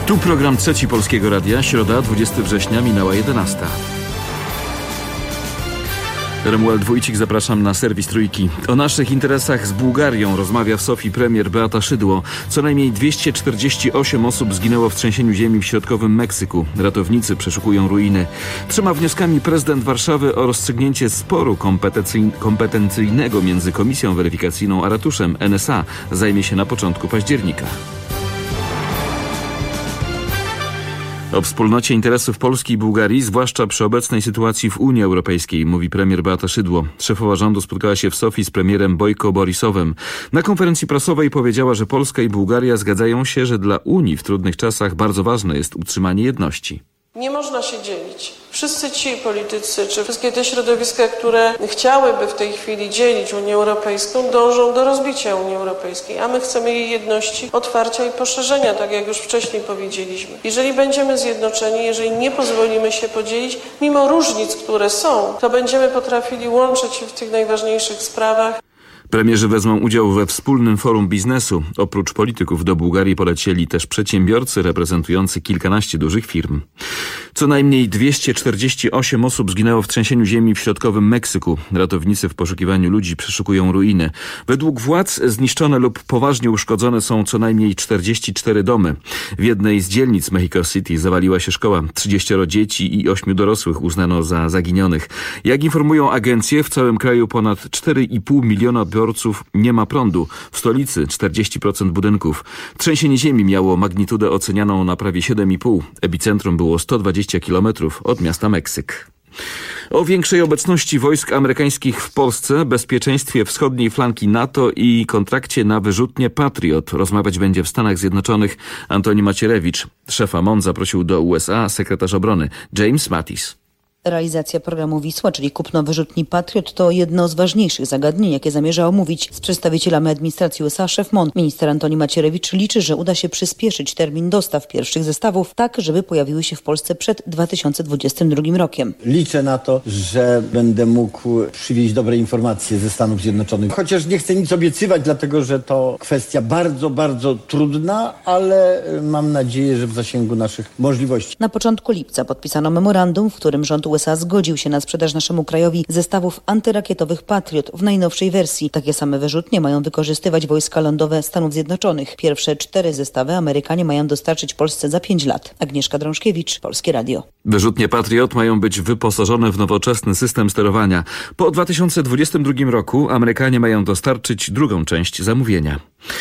Tu program Trzeci Polskiego Radia, środa, 20 września, minęła 11. Romuald Wójcik, zapraszam na serwis Trójki. O naszych interesach z Bułgarią rozmawia w Sofii premier Beata Szydło. Co najmniej 248 osób zginęło w trzęsieniu ziemi w środkowym Meksyku. Ratownicy przeszukują ruiny. 3 wnioskami prezydent Warszawy o rozstrzygnięcie sporu kompetencyjnego między Komisją Weryfikacyjną a ratuszem NSA zajmie się na początku października. O wspólnocie interesów Polski i Bułgarii, zwłaszcza przy obecnej sytuacji w Unii Europejskiej, mówi premier Beata Szydło. Szefowa rządu spotkała się w Sofii z premierem Bojko Borisowem. Na konferencji prasowej powiedziała, że Polska i Bułgaria zgadzają się, że dla Unii w trudnych czasach bardzo ważne jest utrzymanie jedności. Nie można się dzielić. Wszyscy ci politycy, czy wszystkie te środowiska, które chciałyby w tej chwili dzielić Unię Europejską, dążą do rozbicia Unii Europejskiej, a my chcemy jej jedności, otwarcia i poszerzenia, tak jak już wcześniej powiedzieliśmy. Jeżeli będziemy zjednoczeni, jeżeli nie pozwolimy się podzielić, mimo różnic, które są, to będziemy potrafili łączyć się w tych najważniejszych sprawach. Premierzy wezmą udział we wspólnym forum biznesu. Oprócz polityków do Bułgarii polecieli też przedsiębiorcy reprezentujący kilkanaście dużych firm. Co najmniej 248 osób zginęło w trzęsieniu ziemi w środkowym Meksyku. Ratownicy w poszukiwaniu ludzi przeszukują ruiny. Według władz zniszczone lub poważnie uszkodzone są co najmniej 44 domy. W jednej z dzielnic Mexico City zawaliła się szkoła. 30 dzieci i 8 dorosłych uznano za zaginionych. Jak informują agencje, w całym kraju ponad 4,5 miliona odbiorców nie ma prądu. W stolicy 40% budynków. Trzęsienie ziemi miało magnitudę ocenianą na prawie 7,5. Epicentrum było 120 km od miasta Meksyk. O większej obecności wojsk amerykańskich w Polsce, bezpieczeństwie wschodniej flanki NATO i kontrakcie na wyrzutnie Patriot rozmawiać będzie w Stanach Zjednoczonych Antoni Macierewicz. Szefa MON zaprosił do USA sekretarz obrony James Mattis. Realizacja programu Wisła, czyli kupno wyrzutni Patriot, to jedno z ważniejszych zagadnień, jakie zamierza omówić z przedstawicielami administracji USA szef MON. Minister Antoni Macierewicz liczy, że uda się przyspieszyć termin dostaw pierwszych zestawów, tak żeby pojawiły się w Polsce przed 2022 rokiem. Liczę na to, że będę mógł przywieźć dobre informacje ze Stanów Zjednoczonych. Chociaż nie chcę nic obiecywać, dlatego że to kwestia bardzo, bardzo trudna, ale mam nadzieję, że w zasięgu naszych możliwości. Na początku lipca podpisano memorandum, w którym rząd USA zgodził się na sprzedaż naszemu krajowi zestawów antyrakietowych Patriot w najnowszej wersji. Takie same wyrzutnie mają wykorzystywać wojska lądowe Stanów Zjednoczonych. Pierwsze 4 zestawy Amerykanie mają dostarczyć Polsce za 5 lat. Agnieszka Drążkiewicz, Polskie Radio. Wyrzutnie Patriot mają być wyposażone w nowoczesny system sterowania. Po 2022 roku Amerykanie mają dostarczyć drugą część zamówienia.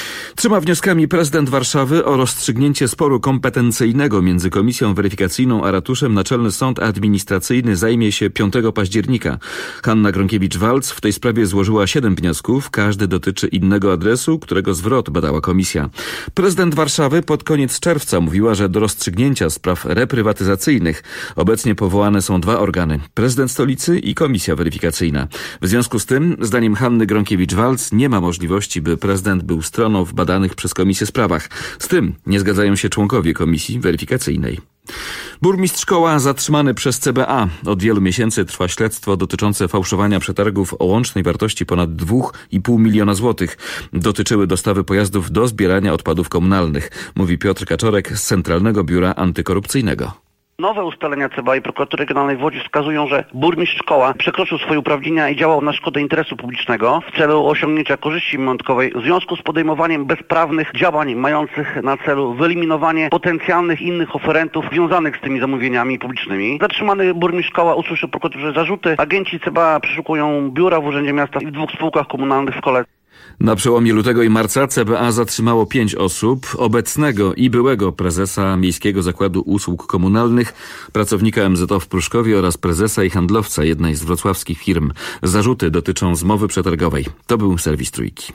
3 wnioskami prezydent Warszawy o rozstrzygnięcie sporu kompetencyjnego między Komisją Weryfikacyjną a ratuszem Naczelny Sąd Administracyjny zajmie się 5 października. Hanna Gronkiewicz-Waltz w tej sprawie złożyła 7 wniosków. Każdy dotyczy innego adresu, którego zwrot badała komisja. Prezydent Warszawy pod koniec czerwca mówiła, że do rozstrzygnięcia spraw reprywatyzacyjnych obecnie powołane są 2 organy. Prezydent stolicy i Komisja Weryfikacyjna. W związku z tym, zdaniem Hanny Gronkiewicz-Waltz, nie ma możliwości, by prezydent był stroną w badanych przez komisję sprawach. Z tym nie zgadzają się członkowie Komisji Weryfikacyjnej. Burmistrz Koła zatrzymany przez CBA. Od wielu miesięcy trwa śledztwo dotyczące fałszowania przetargów o łącznej wartości ponad 2,5 miliona złotych. Dotyczyły dostawy pojazdów do zbierania odpadów komunalnych, mówi Piotr Kaczorek z Centralnego Biura Antykorupcyjnego. Nowe ustalenia CBA i Prokuratury Generalnej w Łodzi wskazują, że burmistrz Koła przekroczył swoje uprawnienia i działał na szkodę interesu publicznego w celu osiągnięcia korzyści majątkowej w związku z podejmowaniem bezprawnych działań mających na celu wyeliminowanie potencjalnych innych oferentów związanych z tymi zamówieniami publicznymi. Zatrzymany burmistrz Koła usłyszał prokuraturze zarzuty. Agenci CBA przeszukują biura w Urzędzie Miasta i w 2 spółkach komunalnych w Kole. Na przełomie lutego i marca CBA zatrzymało 5 osób, obecnego i byłego prezesa Miejskiego Zakładu Usług Komunalnych, pracownika MZO w Pruszkowie oraz prezesa i handlowca jednej z wrocławskich firm. Zarzuty dotyczą zmowy przetargowej. To był serwis Trójki.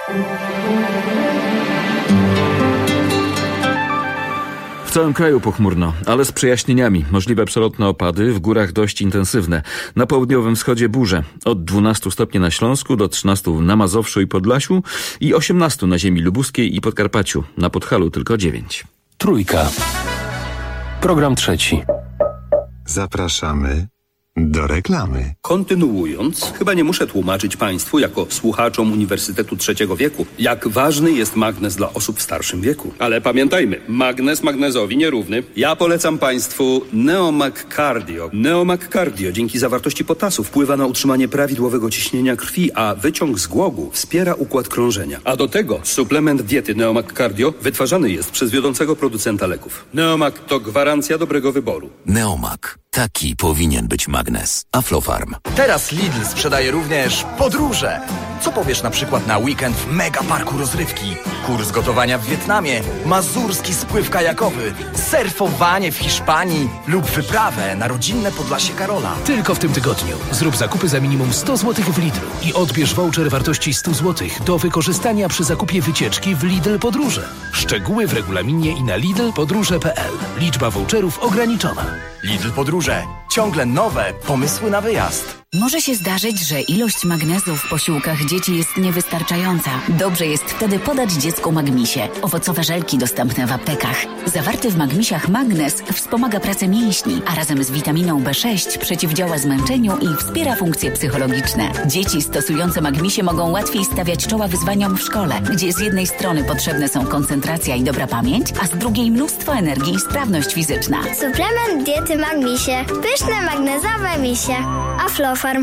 W całym kraju pochmurno, ale z przejaśnieniami. Możliwe przelotne opady, w górach dość intensywne. Na południowym wschodzie burze. Od 12 stopni na Śląsku do 13 na Mazowszu i Podlasiu i 18 na ziemi lubuskiej i Podkarpaciu. Na Podhalu tylko 9. Trójka. Program trzeci. Zapraszamy Do reklamy. Kontynuując, chyba nie muszę tłumaczyć Państwu, jako słuchaczom Uniwersytetu Trzeciego Wieku, jak ważny jest magnez dla osób w starszym wieku. Ale pamiętajmy, magnez magnezowi nierówny. Ja polecam Państwu Neomag Cardio. Neomag Cardio dzięki zawartości potasu wpływa na utrzymanie prawidłowego ciśnienia krwi, a wyciąg z głogu wspiera układ krążenia. A do tego suplement diety Neomag Cardio wytwarzany jest przez wiodącego producenta leków. Neomag to gwarancja dobrego wyboru. Neomag. Taki powinien być magnes. Aflofarm. Teraz Lidl sprzedaje również podróże. Co powiesz na przykład na weekend w mega parku rozrywki? Kurs gotowania w Wietnamie, mazurski spływ kajakowy, surfowanie w Hiszpanii lub wyprawę na rodzinne Podlasie Karola. Tylko w tym tygodniu zrób zakupy za minimum 100 zł w Lidlu i odbierz voucher wartości 100 zł do wykorzystania przy zakupie wycieczki w Lidl Podróże. Szczegóły w regulaminie i na lidlpodróże.pl. Liczba voucherów ograniczona. Lidl Podróże. Ciągle nowe pomysły na wyjazd. Może się zdarzyć, że ilość magnezu w posiłkach dzieci jest niewystarczająca. Dobrze jest wtedy podać dziecku Magmisie. Owocowe żelki dostępne w aptekach. Zawarty w Magmisiach magnez wspomaga pracę mięśni, a razem z witaminą B6 przeciwdziała zmęczeniu i wspiera funkcje psychologiczne. Dzieci stosujące Magmisie mogą łatwiej stawiać czoła wyzwaniom w szkole, gdzie z jednej strony potrzebne są koncentracja i dobra pamięć, a z drugiej mnóstwo energii i sprawność fizyczna. Suplement diety Magmisie. Pyszne magnezowe misie. Aflofarm.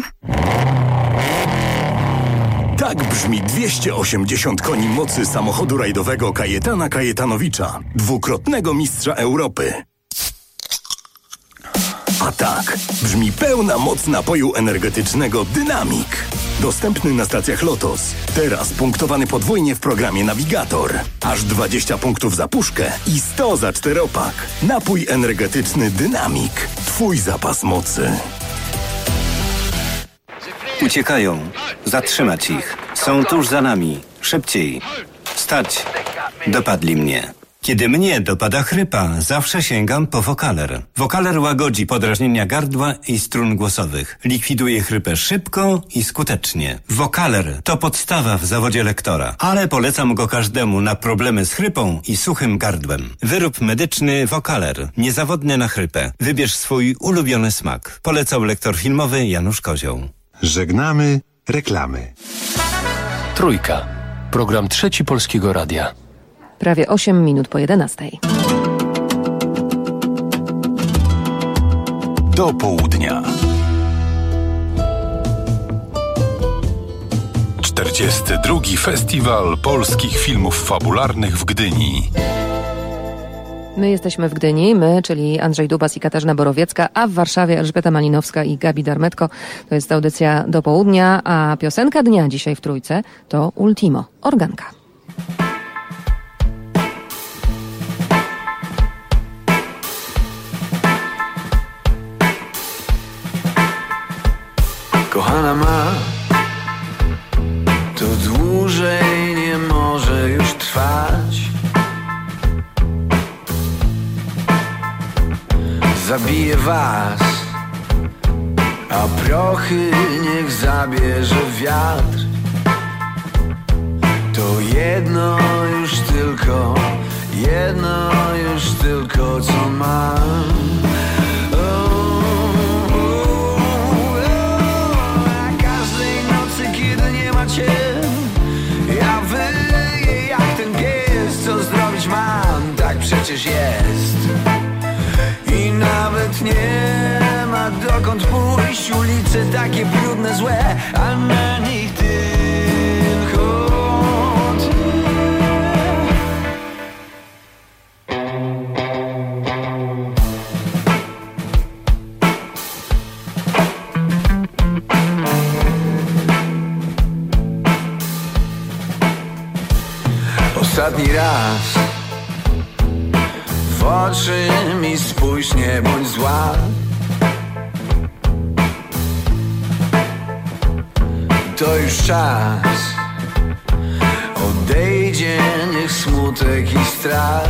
Tak brzmi 280 koni mocy samochodu rajdowego Kajetana Kajetanowicza, dwukrotnego mistrza Europy. A tak brzmi pełna moc napoju energetycznego Dynamik. Dostępny na stacjach Lotos. Teraz punktowany podwójnie w programie Navigator. Aż 20 punktów za puszkę i 100 za 4-pak. Napój energetyczny Dynamik. Twój zapas mocy. Uciekają. Zatrzymać ich. Są tuż za nami. Szybciej. Stać. Dopadli mnie. Kiedy mnie dopada chrypa, zawsze sięgam po Vocaler. Vocaler łagodzi podrażnienia gardła i strun głosowych. Likwiduje chrypę szybko i skutecznie. Vocaler to podstawa w zawodzie lektora, ale polecam go każdemu na problemy z chrypą i suchym gardłem. Wyrób medyczny Vocaler. Niezawodny na chrypę. Wybierz swój ulubiony smak. Polecał lektor filmowy Janusz Kozioł. Żegnamy reklamy. Trójka. Program Trzeci Polskiego Radia. Prawie 8 minut po 11. Do południa. 42. Festiwal Polskich Filmów Fabularnych w Gdyni. My jesteśmy w Gdyni, my, czyli Andrzej Dubas i Katarzyna Borowiecka, a w Warszawie Elżbieta Malinowska i Gabi Darmetko. To jest audycja Do południa, a piosenka dnia dzisiaj w Trójce to Ultimo, Organka. Kochana ma, to dłużej nie może już trwać. Zabije was, a prochy niech zabierze wiatr. To jedno już tylko co mam. A każdej nocy, kiedy nie ma cię, ja wyję jak ten pies. Co zrobić mam, tak przecież jest. I nawet nie ma dokąd pójść. Ulice takie brudne, złe, a na nich tylko ty. Ostatni raz w oczy mi spójrz, nie bądź zła. To już czas, odejdzie niech smutek i strach.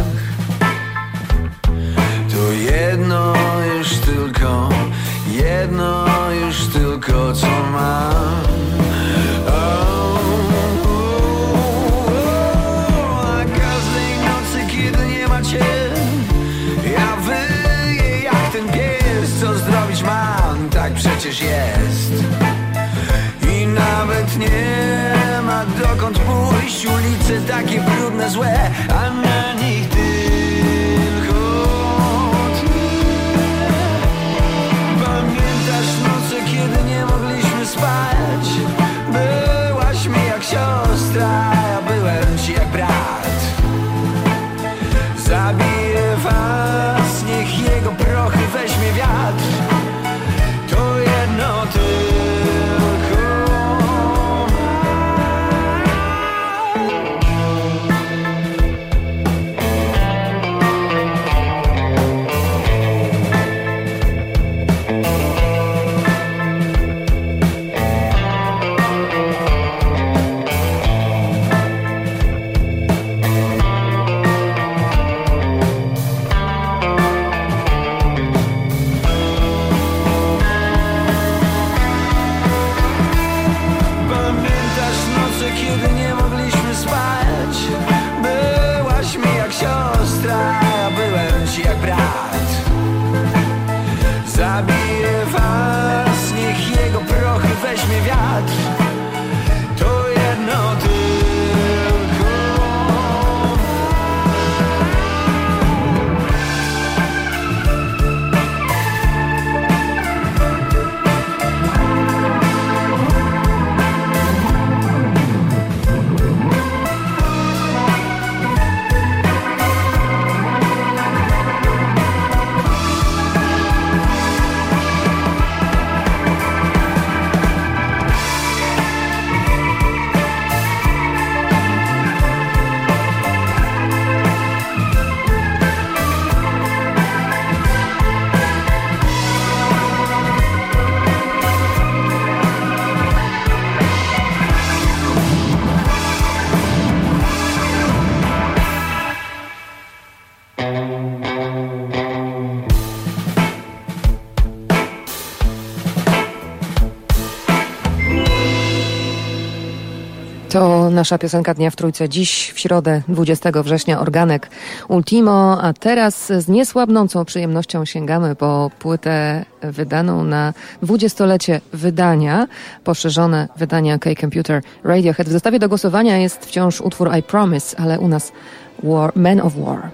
To jedno już tylko co mam. A każdej nocy, kiedy nie ma cię, ja wyję jak ten pies. Co zrobić mam, tak przecież przecież jest. I nawet nie ma dokąd pójść. Ulice takie brudne, złe, a na nich tylko ty. Pamiętasz noce, kiedy nie mogliśmy spać? Byłaś mi jak siostra, ja byłem ci jak brat. Zabiję was, niech jego prochy weźmie wiatr. To jedno tylko. Zabiję was, niech jego prochy weźmie wiatr. To jedno tylko. To nasza piosenka dnia w Trójce. Dziś w środę 20 września organek Ultimo, a teraz z niesłabnącą przyjemnością sięgamy po płytę wydaną na 20-lecie wydania, poszerzone wydania K-Computer Radiohead. W zestawie do głosowania jest wciąż utwór I Promise, ale u nas Man of War.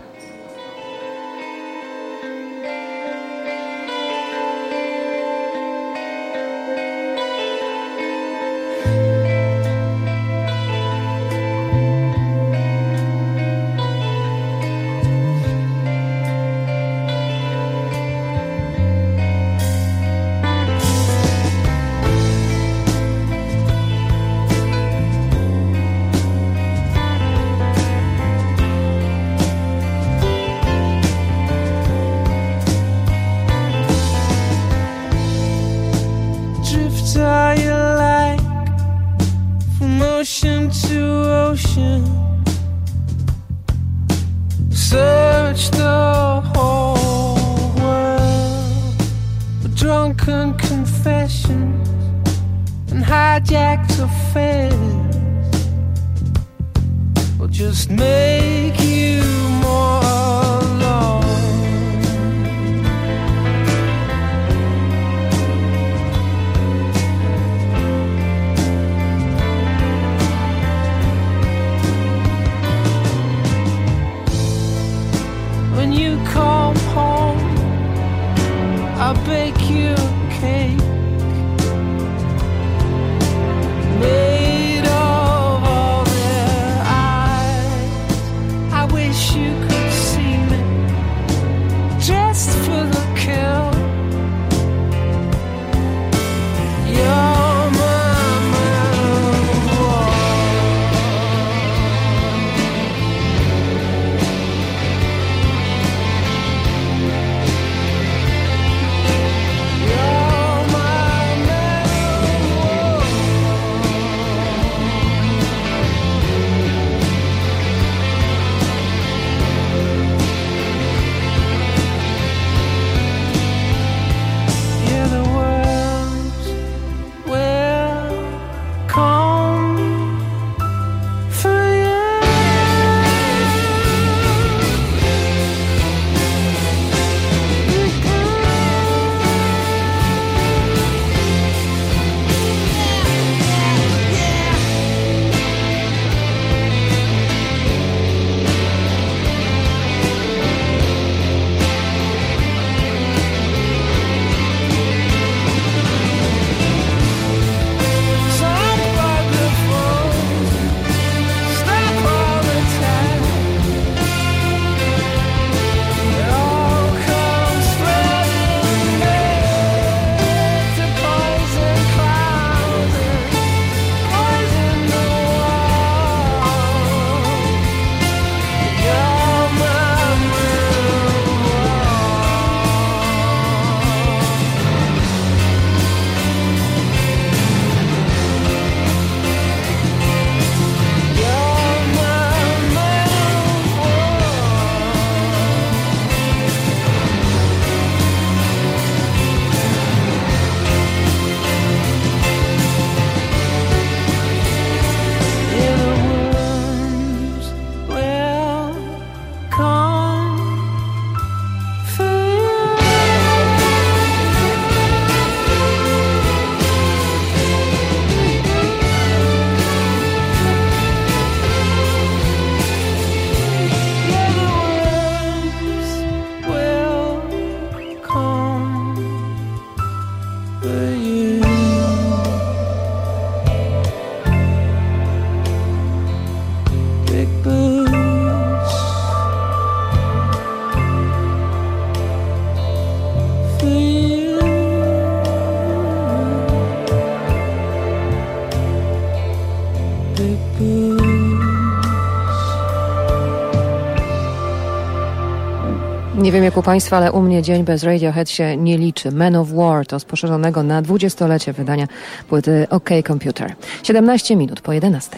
Nie wiem jak u Państwa, ale u mnie dzień bez Radiohead się nie liczy. Man of War to z poszerzonego na 20-lecie wydania płyty OK Computer. 17 minut po 11.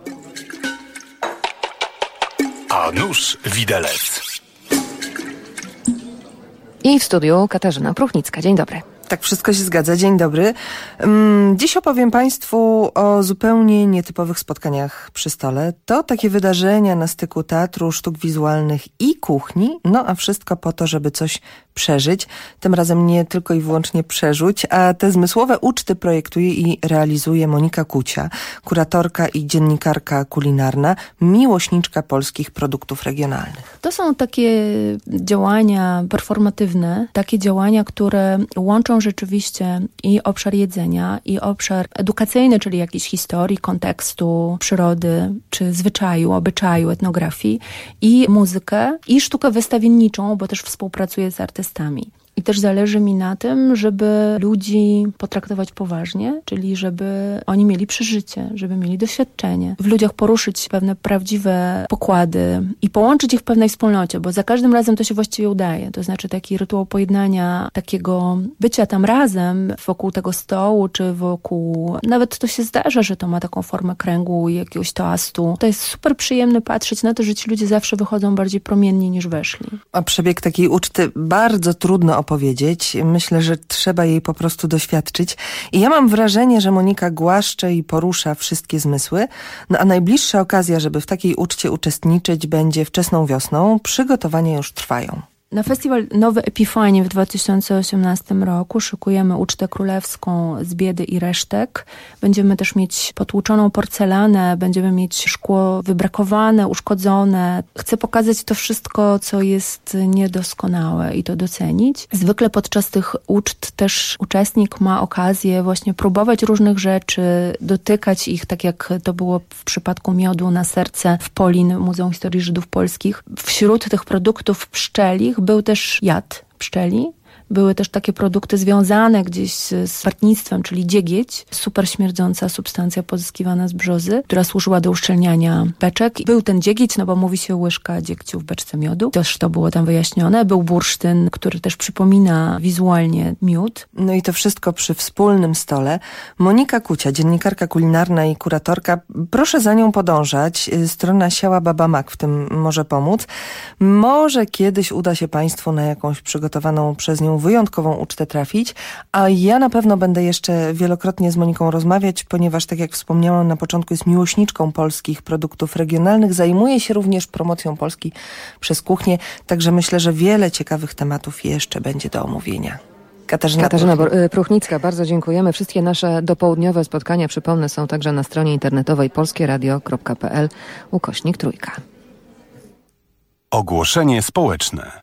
A nuż widelec. I w studiu Katarzyna Pruchnicka. Dzień dobry. Tak, wszystko się zgadza. Dzień dobry. Dziś opowiem Państwu o zupełnie nietypowych spotkaniach przy stole. To takie wydarzenia na styku teatru, sztuk wizualnych i kuchni. No a wszystko po to, żeby coś przeżyć. Tym razem nie tylko i wyłącznie przerzuć, a te zmysłowe uczty projektuje i realizuje Monika Kucia, kuratorka i dziennikarka kulinarna, miłośniczka polskich produktów regionalnych. To są takie działania performatywne, takie działania, które łączą rzeczywiście i obszar jedzenia, i obszar edukacyjny, czyli jakiejś historii, kontekstu, przyrody, czy zwyczaju, obyczaju, etnografii, i muzykę, i sztukę wystawienniczą, bo też współpracuję z artystami. I też zależy mi na tym, żeby ludzi potraktować poważnie, czyli żeby oni mieli przeżycie, żeby mieli doświadczenie. W ludziach poruszyć pewne prawdziwe pokłady i połączyć ich w pewnej wspólnocie, bo za każdym razem to się właściwie udaje. To znaczy taki rytuał pojednania, takiego bycia tam razem wokół tego stołu, czy wokół... Nawet to się zdarza, że to ma taką formę kręgu i jakiegoś toastu. To jest super przyjemne patrzeć na to, że ci ludzie zawsze wychodzą bardziej promienni niż weszli. A przebieg takiej uczty bardzo trudno opowiedzieć. Myślę, że trzeba jej po prostu doświadczyć. I ja mam wrażenie, że Monika głaszcze i porusza wszystkie zmysły. No a najbliższa okazja, żeby w takiej uczcie uczestniczyć, będzie wczesną wiosną. Przygotowania już trwają. Na festiwal Nowy Epifanii w 2018 roku szykujemy ucztę królewską z biedy i resztek. Będziemy też mieć potłuczoną porcelanę, będziemy mieć szkło wybrakowane, uszkodzone. Chcę pokazać to wszystko, co jest niedoskonałe i to docenić. Zwykle podczas tych uczt też uczestnik ma okazję właśnie próbować różnych rzeczy, dotykać ich, tak jak to było w przypadku miodu na serce w Polin, Muzeum Historii Żydów Polskich. Wśród tych produktów pszczelich był też jad pszczeli. Były też takie produkty związane gdzieś z partnictwem, czyli dziegieć, super śmierdząca substancja pozyskiwana z brzozy, która służyła do uszczelniania beczek. Był ten dziegieć, no bo mówi się łyżka dziegciu w beczce miodu. Też to było tam wyjaśnione. Był bursztyn, który też przypomina wizualnie miód. No i to wszystko przy wspólnym stole. Monika Kucia, dziennikarka kulinarna i kuratorka. Proszę za nią podążać. Strona Siała Baba Mak w tym może pomóc. Może kiedyś uda się Państwu na jakąś przygotowaną przez nią wyjątkową ucztę trafić, a ja na pewno będę jeszcze wielokrotnie z Moniką rozmawiać, ponieważ tak jak wspomniałam na początku, jest miłośniczką polskich produktów regionalnych, zajmuje się również promocją Polski przez kuchnię, także myślę, że wiele ciekawych tematów jeszcze będzie do omówienia. Katarzyna Pruchnicka, bardzo dziękujemy. Wszystkie nasze dopołudniowe spotkania, przypomnę, są także na stronie internetowej polskieradio.pl/3. Ogłoszenie społeczne.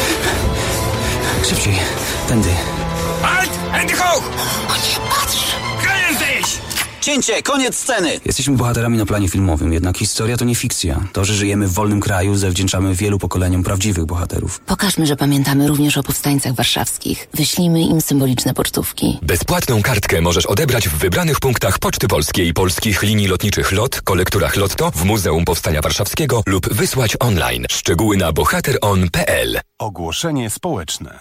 Szybciej, tędy. Halt! Hände hoch! O nie, patrz! Gdzie jesteś? Cięcie, koniec sceny! Jesteśmy bohaterami na planie filmowym, jednak historia to nie fikcja. To, że żyjemy w wolnym kraju, zawdzięczamy wielu pokoleniom prawdziwych bohaterów. Pokażmy, że pamiętamy również o powstańcach warszawskich. Wyślijmy im symboliczne pocztówki. Bezpłatną kartkę możesz odebrać w wybranych punktach Poczty Polskiej i polskich linii lotniczych LOT, kolekturach Lotto, w Muzeum Powstania Warszawskiego lub wysłać online. Szczegóły na bohateron.pl. Ogłoszenie społeczne.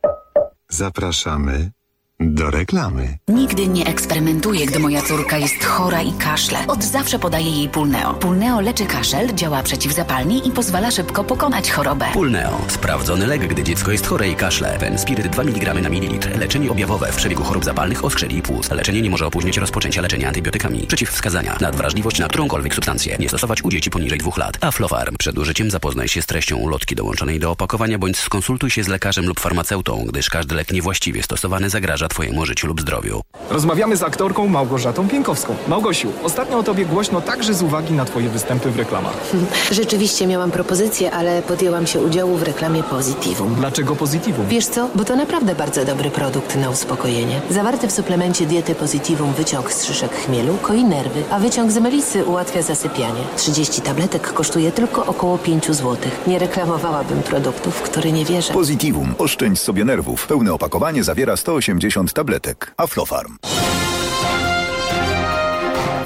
Zapraszamy do reklamy. Nigdy nie eksperymentuję, gdy moja córka jest chora i kaszle. Od zawsze podaję jej Pulneo. Pulneo leczy kaszel, działa przeciwzapalnie i pozwala szybko pokonać chorobę. Pulneo. Sprawdzony lek, gdy dziecko jest chore i kaszle. Penspiryt 2 mg na mililitr. Leczenie objawowe w przebiegu chorób zapalnych oskrzeli i płuc. Leczenie nie może opóźnić rozpoczęcia leczenia antybiotykami. Przeciwwskazania. Nadwrażliwość na którąkolwiek substancję. Nie stosować u dzieci poniżej 2 lat. Aflofarm. Przed użyciem zapoznaj się z treścią ulotki dołączonej do opakowania bądź skonsultuj się z lekarzem lub farmaceutą, gdyż każdy lek niewłaściwie stosowany zagraża Twojemu życiu lub zdrowiu. Rozmawiamy z aktorką Małgorzatą Pienkowską. Małgosiu, ostatnio o Tobie głośno także z uwagi na Twoje występy w reklamach. Rzeczywiście miałam propozycję, ale podjęłam się udziału w reklamie Positivum. Dlaczego Positivum? Wiesz co? Bo to naprawdę bardzo dobry produkt na uspokojenie. Zawarty w suplemencie diety Positivum wyciąg z szyszek chmielu koi nerwy, a wyciąg z melisy ułatwia zasypianie. 30 tabletek kosztuje tylko około 5 zł. Nie reklamowałabym produktów, w które nie wierzę. Positivum. Oszczędź sobie nerwów. Pełne opakowanie zawiera 180 tabletek. Aflofarm.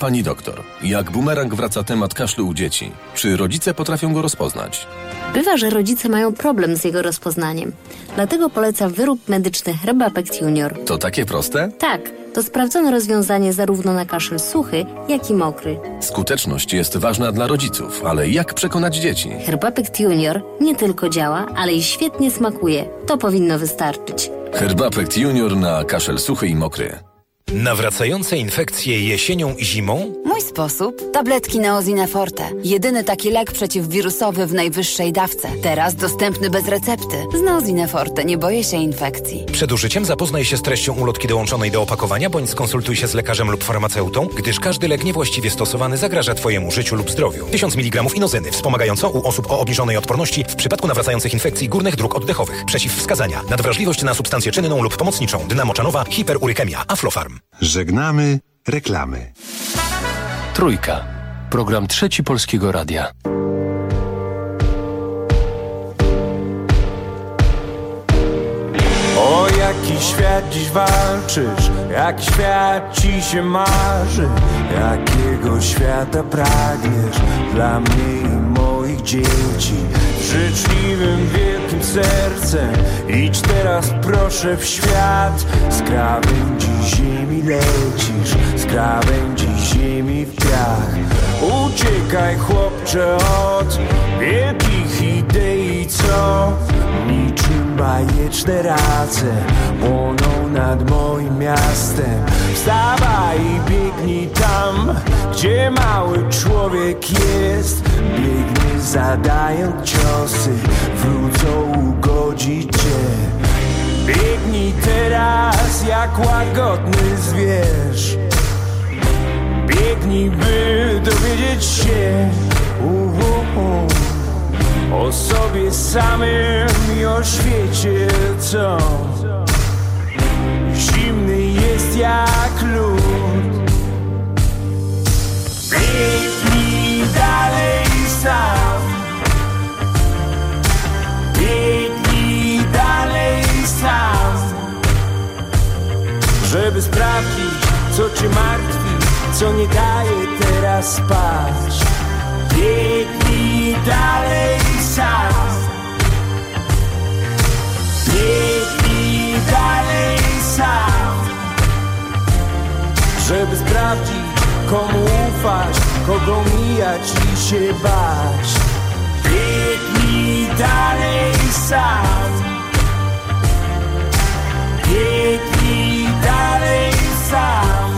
Pani doktor, jak bumerang wraca temat kaszlu u dzieci. Czy rodzice potrafią go rozpoznać? Bywa, że rodzice mają problem z jego rozpoznaniem. Dlatego poleca wyrób medyczny Herbapect Junior. To takie proste? Tak, to sprawdzone rozwiązanie zarówno na kaszel suchy, jak i mokry. Skuteczność jest ważna dla rodziców, ale jak przekonać dzieci? Herbapect Junior nie tylko działa, ale i świetnie smakuje. To powinno wystarczyć. Herbapect Junior na kaszel suchy i mokry. Nawracające infekcje jesienią i zimą? Mój sposób? Tabletki Neozine Forte. Jedyny taki lek przeciwwirusowy w najwyższej dawce. Teraz dostępny bez recepty. Z Neozine Forte nie boję się infekcji. Przed użyciem zapoznaj się z treścią ulotki dołączonej do opakowania, bądź skonsultuj się z lekarzem lub farmaceutą, gdyż każdy lek niewłaściwie stosowany zagraża Twojemu życiu lub zdrowiu. 1000 mg inozyny, wspomagająco u osób o obniżonej odporności w przypadku nawracających infekcji górnych dróg oddechowych. Przeciwwskazania: nadwrażliwość na substancję czynną lub pomocniczą, dynamoczanowa, hiperurykemia, Aflofarm. Żegnamy reklamy. Trójka. Program Trzeci Polskiego Radia. O jaki świat dziś walczysz, jaki świat ci się marzy, jakiego świata pragniesz dla mnie i moich dzieci. Życzliwym, wielkim sercem idź teraz proszę w świat. Z krawędzi ziemi lecisz, z krawędzi ziemi w piach. Uciekaj chłopcze od wielkich idei, co niczym bajeczne race płoną nad moim miastem. Wstawaj i biegnij tam, gdzie mały człowiek jest. Biegnie zadając ciosy, wrócą ugodzić cię. Biegnij teraz jak łagodny zwierz. Biegnij, by dowiedzieć się o sobie samym i o świecie, co zimny jest jak lód. Biegnij dalej sam. Biegnij dalej sam, żeby sprawdzić, co cię martwi, co nie daje teraz spać. Biegnij dalej sam. Biegnij dalej sam, żeby sprawdzić, komu ufać, kogo mijać i się bać. Biegnij dalej sam. Biegnij dalej sam.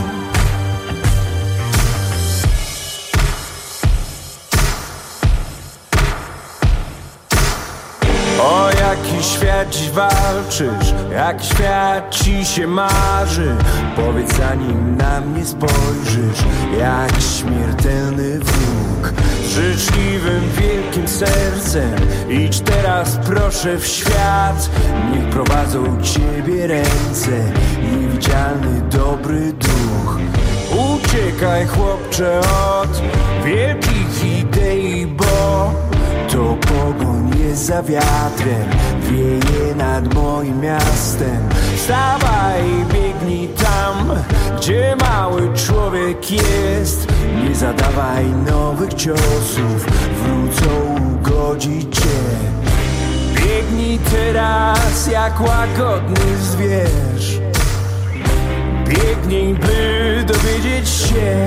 O jaki świat dziś walczysz, jak świat ci się marzy. Powiedz zanim na mnie spojrzysz, jak śmiertelny wróg. Z życzliwym, wielkim sercem idź teraz proszę w świat. Niech prowadzą ciebie ręce, niewidzialny dobry duch. Uciekaj chłopcze od wielkich idei, bo to pogoń jest za wiatrem, wieje nad moim miastem. Wstawaj i biegnij tam, gdzie mały człowiek jest. Nie zadawaj nowych ciosów, wrócą ugodzić cię. Biegnij teraz jak łagodny zwierz. Biegnij, by dowiedzieć się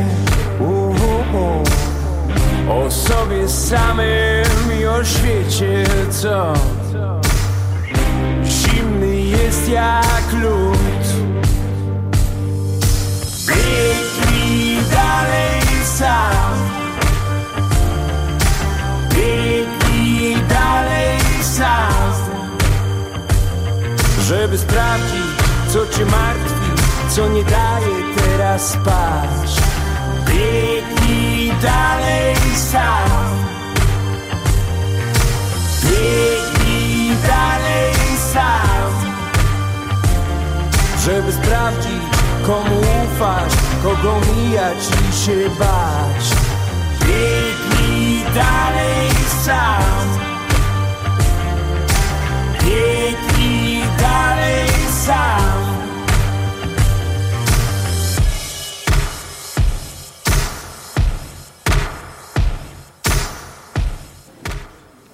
o sobie samym i o świecie, co zimny jest jak lód. Biegnij dalej sam. Biegnij dalej sam, żeby sprawdzić, co cię martwi, co nie daje teraz spać. Biegnij dalej sam. Biegnij dalej sam, żeby sprawdzić, komu ufasz, kogo mijać i się bać. Biegnij dalej sam. Biegnij dalej sam.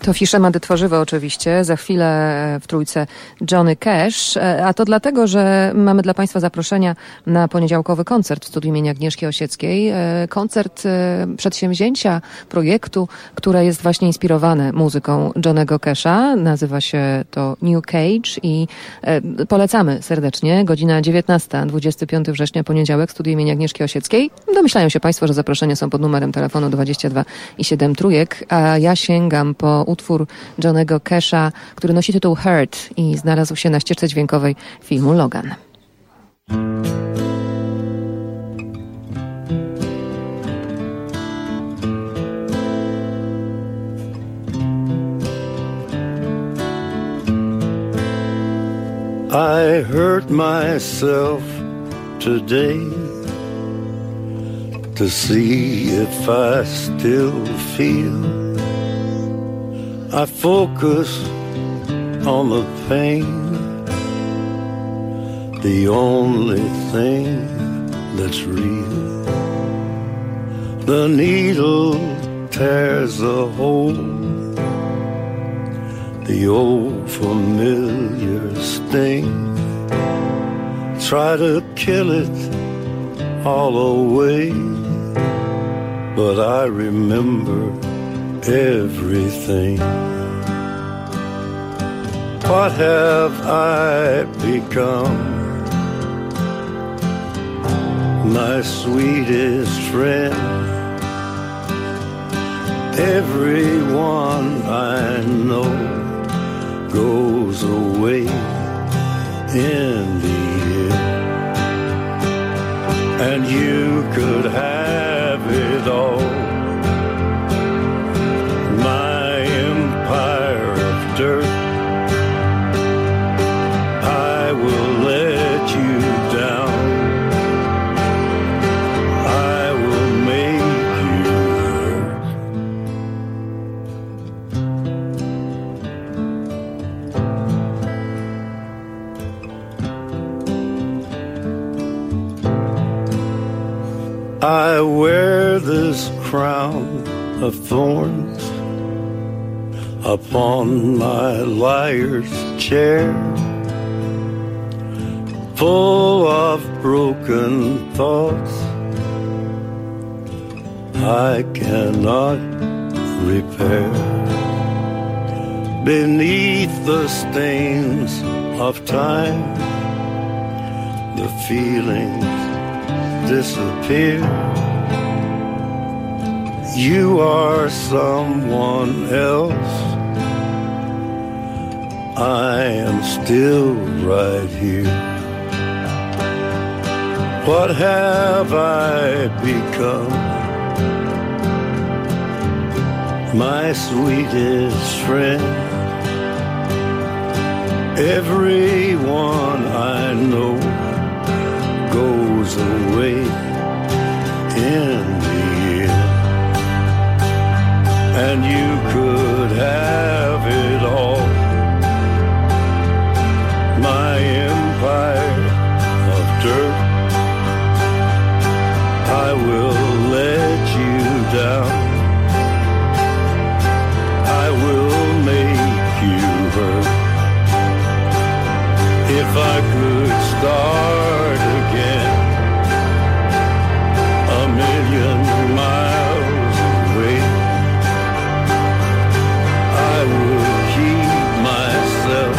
To Fiszemady Tworzywo oczywiście, za chwilę w trójce Johnny Cash, a to dlatego, że mamy dla Państwa zaproszenia na poniedziałkowy koncert w studiu imienia Agnieszki Osieckiej. Koncert przedsięwzięcia, projektu, które jest właśnie inspirowane muzyką Johnnego Casha. Nazywa się to New Cage i polecamy serdecznie. Godzina 19, 25 września, poniedziałek, studiu imienia Agnieszki Osieckiej. Domyślają się Państwo, że zaproszenia są pod numerem telefonu 22 i 7 trójek, a ja sięgam po utwór Johnnego Casha, który nosi tytuł Hurt i znalazł się na ścieżce dźwiękowej filmu Logan. I hurt myself today to see if I still feel. I focus on the pain, the only thing that's real. The needle tears a hole, the old familiar sting. Try to kill it all away, but I remember everything. What have I become? My sweetest friend. Everyone I know goes away in the end, and you could have it all. My empire of dirt, I will let you down. I will make you hurt. I wear this crown of thorns upon my liar's chair, full of broken thoughts I cannot repair. Beneath the stains of time, the feelings disappear. You are someone else, I am still right here. What have I become? My sweetest friend. Everyone I know goes away in the end, and you could have it all. My empire of dirt, I will let you down. I will make you hurt. If I could start again, a million miles away, I would keep myself.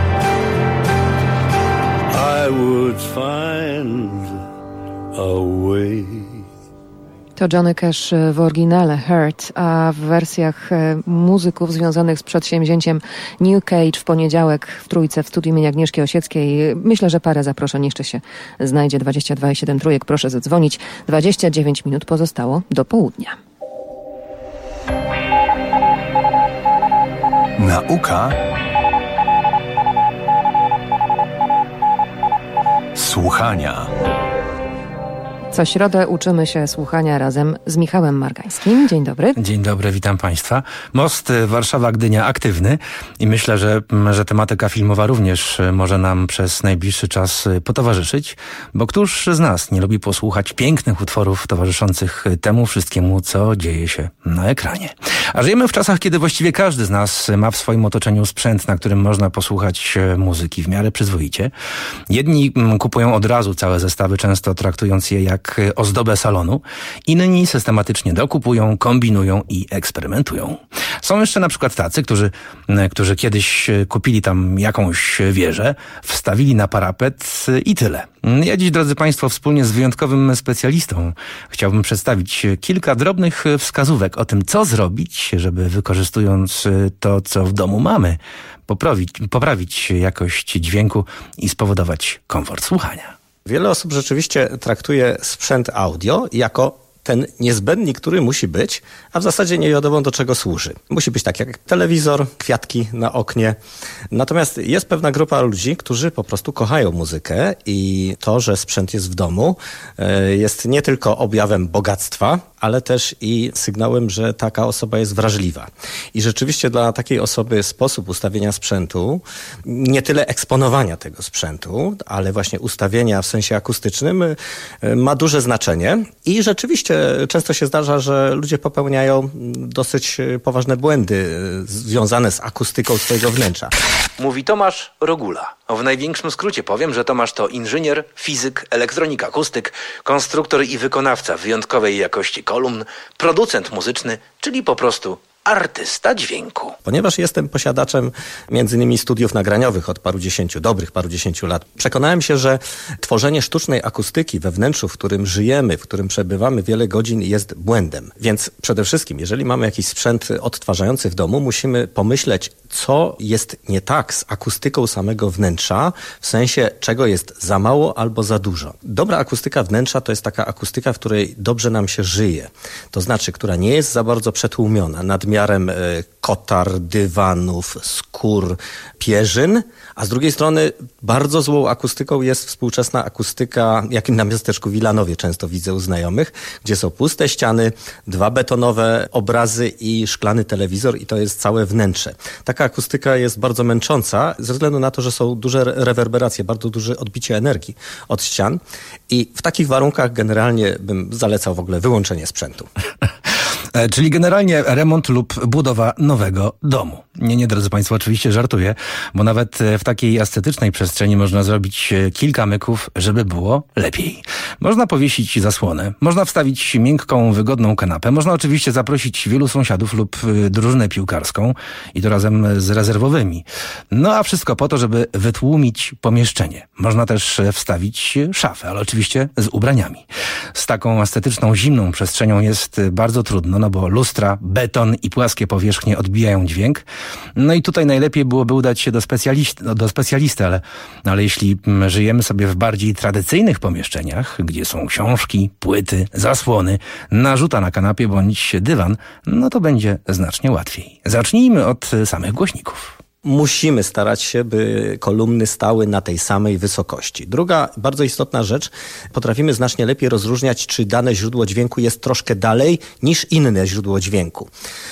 I would find a way. To Johnny Cash w oryginale Hurt, a w wersjach muzyków związanych z przedsięwzięciem New Cage w poniedziałek w trójce w studiu imienia Agnieszki Osieckiej. Myślę, że parę zaproszeń jeszcze się znajdzie. 22 i 7 trójek. Proszę zadzwonić. 29 minut pozostało do południa. Nauka słuchania. Co środę uczymy się słuchania razem z Michałem Margańskim. Dzień dobry. Dzień dobry, witam Państwa. Most Warszawa-Gdynia aktywny i myślę, że tematyka filmowa również może nam przez najbliższy czas potowarzyszyć, bo któż z nas nie lubi posłuchać pięknych utworów towarzyszących temu wszystkiemu, co dzieje się na ekranie. A żyjemy w czasach, kiedy właściwie każdy z nas ma w swoim otoczeniu sprzęt, na którym można posłuchać muzyki w miarę przyzwoicie. Jedni kupują od razu całe zestawy, często traktując je jak ozdobę salonu. Inni systematycznie dokupują, kombinują i eksperymentują. Są jeszcze na przykład tacy, którzy kiedyś kupili tam jakąś wieżę, wstawili na parapet i tyle. Ja dziś, drodzy Państwo, wspólnie z wyjątkowym specjalistą chciałbym przedstawić kilka drobnych wskazówek o tym, co zrobić, żeby wykorzystując to, co w domu mamy, poprawić jakość dźwięku i spowodować komfort słuchania. Wiele osób rzeczywiście traktuje sprzęt audio jako ten niezbędnik, który musi być, a w zasadzie nie wiadomo, do czego służy. Musi być tak jak telewizor, kwiatki na oknie. Natomiast jest pewna grupa ludzi, którzy po prostu kochają muzykę i to, że sprzęt jest w domu, jest nie tylko objawem bogactwa, ale też i sygnałem, że taka osoba jest wrażliwa. I rzeczywiście dla takiej osoby sposób ustawienia sprzętu, nie tyle eksponowania tego sprzętu, ale właśnie ustawienia w sensie akustycznym ma duże znaczenie. I rzeczywiście często się zdarza, że ludzie popełniają dosyć poważne błędy związane z akustyką swojego wnętrza. Mówi Tomasz Rogula. W największym skrócie powiem, że Tomasz to inżynier, fizyk, elektronik, akustyk, konstruktor i wykonawca wyjątkowej jakości kolumn, producent muzyczny, czyli po prostu artysta dźwięku. Ponieważ jestem posiadaczem m.in. studiów nagraniowych od dobrych parudziesięciu lat, przekonałem się, że tworzenie sztucznej akustyki we wnętrzu, w którym żyjemy, w którym przebywamy wiele godzin, jest błędem. Więc przede wszystkim, jeżeli mamy jakiś sprzęt odtwarzający w domu, musimy pomyśleć, co jest nie tak z akustyką samego wnętrza, w sensie czego jest za mało albo za dużo. Dobra akustyka wnętrza to jest taka akustyka, w której dobrze nam się żyje. To znaczy, która nie jest za bardzo przetłumiona, nadmiarem kotar, dywanów, skór, pierzyn, a z drugiej strony bardzo złą akustyką jest współczesna akustyka, jak na miasteczku Wilanowie często widzę u znajomych, gdzie są puste ściany, 2 betonowe obrazy i szklany telewizor i to jest całe wnętrze. Taka akustyka jest bardzo męcząca ze względu na to, że są duże rewerberacje, bardzo duże odbicie energii od ścian i w takich warunkach generalnie bym zalecał w ogóle wyłączenie sprzętu. Czyli generalnie remont lub budowa nowego domu. Nie, drodzy Państwo, oczywiście żartuję, bo nawet w takiej estetycznej przestrzeni można zrobić kilka myków, żeby było lepiej. Można powiesić zasłonę, można wstawić miękką, wygodną kanapę, można oczywiście zaprosić wielu sąsiadów lub drużynę piłkarską i to razem z rezerwowymi. No a wszystko po to, żeby wytłumić pomieszczenie. Można też wstawić szafę, ale oczywiście z ubraniami. Z taką estetyczną, zimną przestrzenią jest bardzo trudno, no bo lustra, beton i płaskie powierzchnie odbijają dźwięk. No i tutaj najlepiej byłoby udać się do specjalisty, ale jeśli żyjemy sobie w bardziej tradycyjnych pomieszczeniach, gdzie są książki, płyty, zasłony, narzuta na kanapie bądź dywan, no to będzie znacznie łatwiej. Zacznijmy od samych głośników. Musimy starać się, by kolumny stały na tej samej wysokości. Druga bardzo istotna rzecz, potrafimy znacznie lepiej rozróżniać, czy dane źródło dźwięku jest troszkę dalej niż inne źródło dźwięku.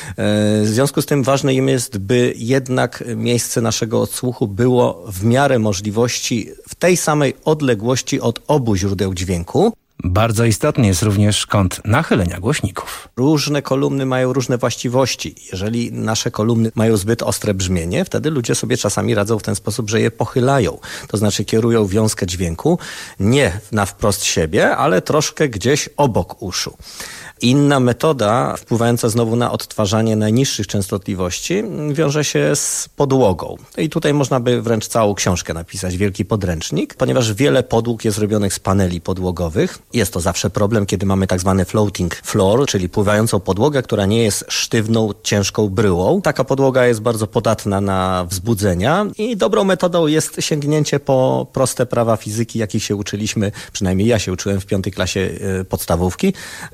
W związku z tym ważne im jest, by jednak miejsce naszego odsłuchu było w miarę możliwości w tej samej odległości od obu źródeł dźwięku. Bardzo istotny jest również kąt nachylenia głośników. Różne kolumny mają różne właściwości. Jeżeli nasze kolumny mają zbyt ostre brzmienie, wtedy ludzie sobie czasami radzą w ten sposób, że je pochylają. To znaczy kierują wiązkę dźwięku nie na wprost siebie, ale troszkę gdzieś obok uszu. Inna metoda, wpływająca znowu na odtwarzanie najniższych częstotliwości, wiąże się z podłogą. I tutaj można by wręcz całą książkę napisać, wielki podręcznik, ponieważ wiele podłóg jest robionych z paneli podłogowych. Jest to zawsze problem, kiedy mamy tak zwany floating floor, czyli pływającą podłogę, która nie jest sztywną, ciężką bryłą. Taka podłoga jest bardzo podatna na wzbudzenia i dobrą metodą jest sięgnięcie po proste prawa fizyki, jakich się uczyliśmy, przynajmniej ja się uczyłem w 5. klasie podstawówki, prawa Newtona.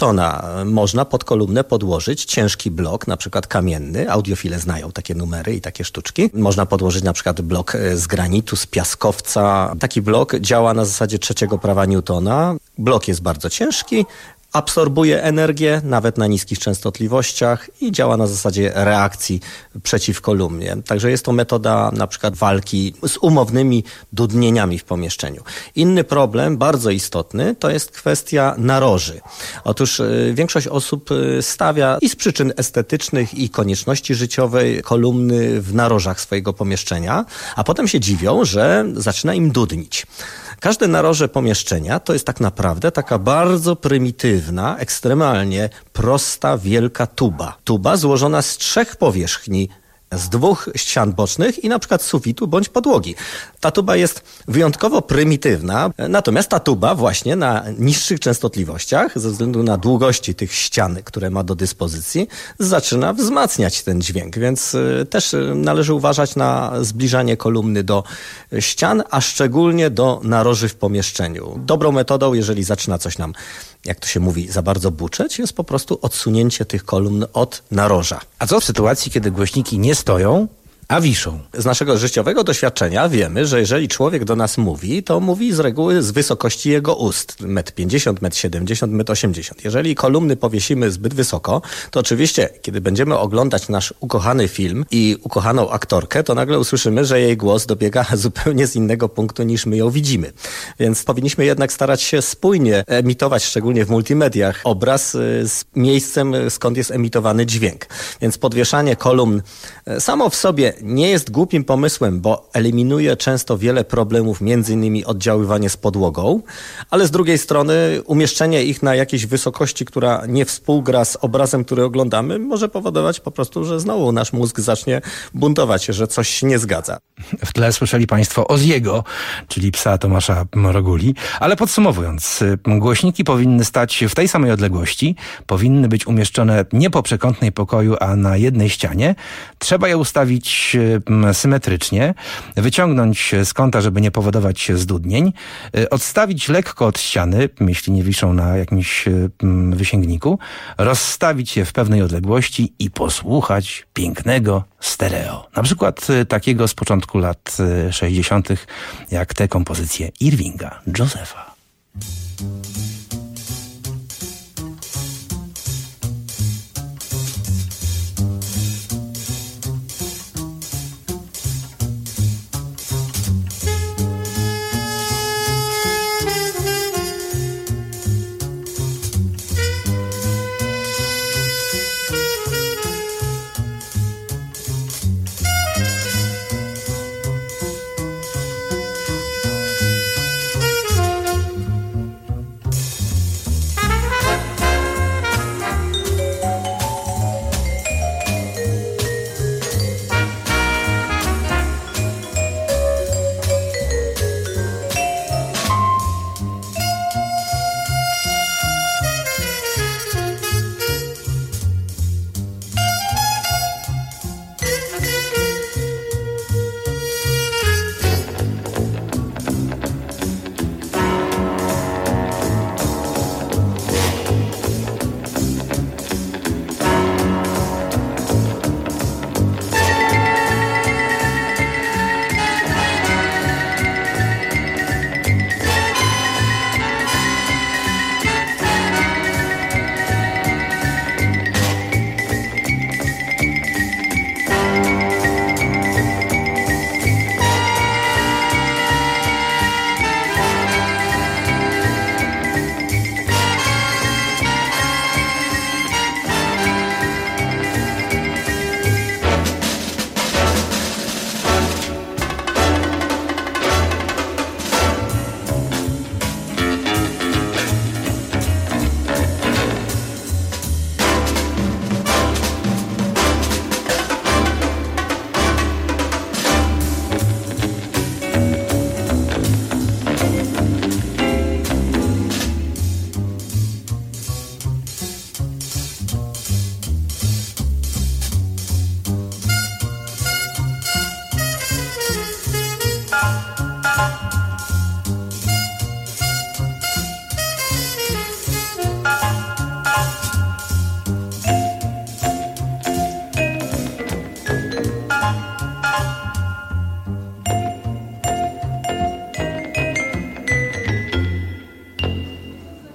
Newtona można pod kolumnę podłożyć ciężki blok, na przykład kamienny. Audiofile znają takie numery i takie sztuczki. Można podłożyć na przykład blok z granitu, z piaskowca. Taki blok działa na zasadzie trzeciego prawa Newtona. Blok jest bardzo ciężki, absorbuje energię nawet na niskich częstotliwościach i działa na zasadzie reakcji przeciw kolumnie. Także jest to metoda na przykład walki z umownymi dudnieniami w pomieszczeniu. Inny problem, bardzo istotny, to jest kwestia naroży. Otóż większość osób stawia i z przyczyn estetycznych i konieczności życiowej kolumny w narożach swojego pomieszczenia, a potem się dziwią, że zaczyna im dudnić. Każde naroże pomieszczenia to jest tak naprawdę taka bardzo prymitywna, ekstremalnie prosta, wielka tuba. Tuba złożona z 3 powierzchni, z 2 ścian bocznych i na przykład sufitu bądź podłogi. Ta tuba jest wyjątkowo prymitywna, natomiast ta tuba właśnie na niższych częstotliwościach, ze względu na długości tych ścian, które ma do dyspozycji, zaczyna wzmacniać ten dźwięk, więc też należy uważać na zbliżanie kolumny do ścian, a szczególnie do naroży w pomieszczeniu. Dobrą metodą, jeżeli zaczyna coś nam, jak to się mówi, za bardzo buczeć, jest po prostu odsunięcie tych kolumn od naroża. A co w sytuacji, kiedy głośniki nie stoją, a wiszą? Z naszego życiowego doświadczenia wiemy, że jeżeli człowiek do nas mówi, to mówi z reguły z wysokości jego ust. 1,50 m, 1,70 m, 1,80 m. Jeżeli kolumny powiesimy zbyt wysoko, to oczywiście, kiedy będziemy oglądać nasz ukochany film i ukochaną aktorkę, to nagle usłyszymy, że jej głos dobiega zupełnie z innego punktu niż my ją widzimy. Więc powinniśmy jednak starać się spójnie emitować, szczególnie w multimediach, obraz z miejscem, skąd jest emitowany dźwięk. Więc podwieszanie kolumn samo w sobie nie jest głupim pomysłem, bo eliminuje często wiele problemów, między innymi oddziaływanie z podłogą, ale z drugiej strony umieszczenie ich na jakiejś wysokości, która nie współgra z obrazem, który oglądamy, może powodować po prostu, że znowu nasz mózg zacznie buntować się, że coś się nie zgadza. W tle słyszeli Państwo Oziego, czyli psa Tomasza Moroguli, ale podsumowując, głośniki powinny stać w tej samej odległości, powinny być umieszczone nie po przekątnej pokoju, a na jednej ścianie. Trzeba je ustawić symetrycznie, wyciągnąć z kąta, żeby nie powodować zdudnień, odstawić lekko od ściany, jeśli nie wiszą na jakimś wysięgniku, rozstawić je w pewnej odległości i posłuchać pięknego stereo. Na przykład takiego z początku lat 60., jak te kompozycje Irvinga Josepha.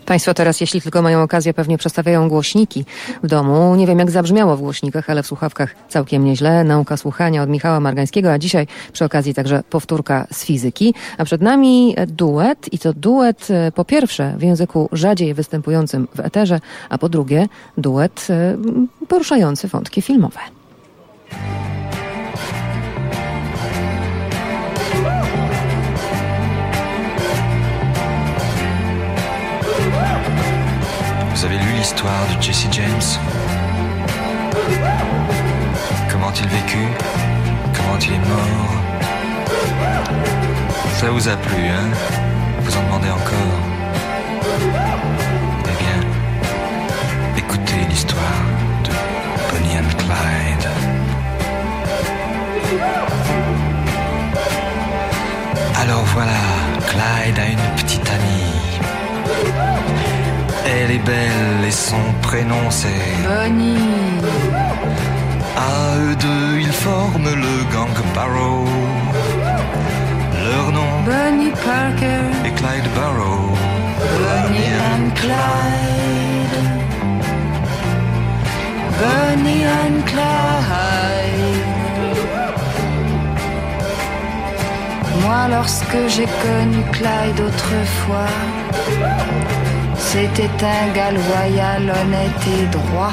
Państwo teraz, jeśli tylko mają okazję, pewnie przestawiają głośniki w domu. Nie wiem, jak zabrzmiało w głośnikach, ale w słuchawkach całkiem nieźle. Nauka słuchania od Michała Margańskiego, a dzisiaj przy okazji także powtórka z fizyki. A przed nami duet i to duet po pierwsze w języku rzadziej występującym w eterze, a po drugie duet poruszający wątki filmowe. Vous avez lu l'histoire de Jesse James? Comment il vécut? Comment il est mort? Ça vous a plu, hein? Vous en demandez encore? Eh bien, écoutez l'histoire de Bonnie and Clyde. Alors voilà, Clyde a une petite amie. Elle est belle et son prénom c'est Bonnie. À eux deux, ils forment le gang Barrow. Leur nom Bonnie Parker et Clyde Barrow. Bonnie and Clyde. Bonnie and Clyde. Moi, lorsque j'ai connu Clyde autrefois, c'était un gars loyal, honnête et droit.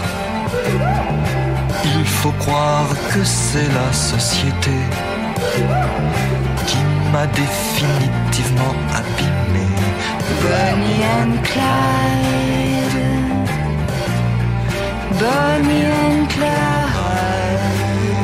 Il faut croire que c'est la société qui m'a définitivement abîmé. Bonnie and Clyde. Bonnie and Clyde.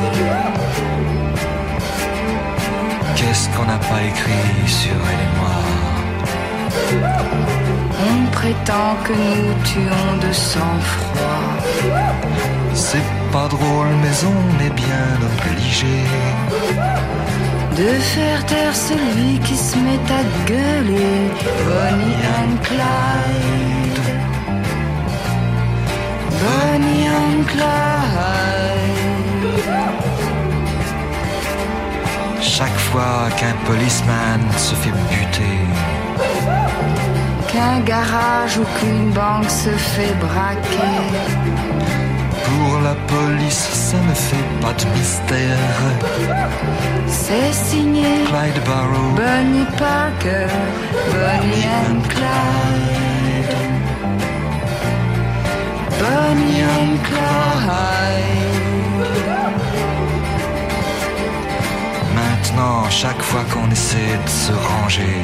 Qu'est-ce qu'on n'a pas écrit sur elle et moi? On prétend que nous tuons de sang-froid. C'est pas drôle, mais on est bien obligé de faire taire celui qui se met à gueuler. Bonnie and Clyde. Bonnie and Clyde. Chaque fois qu'un policeman se fait buter, qu'un garage ou qu'une banque se fait braquer, pour la police ça ne fait pas de mystère. C'est signé Clyde Barrow, Bonnie Parker, Bonnie and Clyde. Bonnie and Clyde. Maintenant, chaque fois qu'on essaie de se ranger,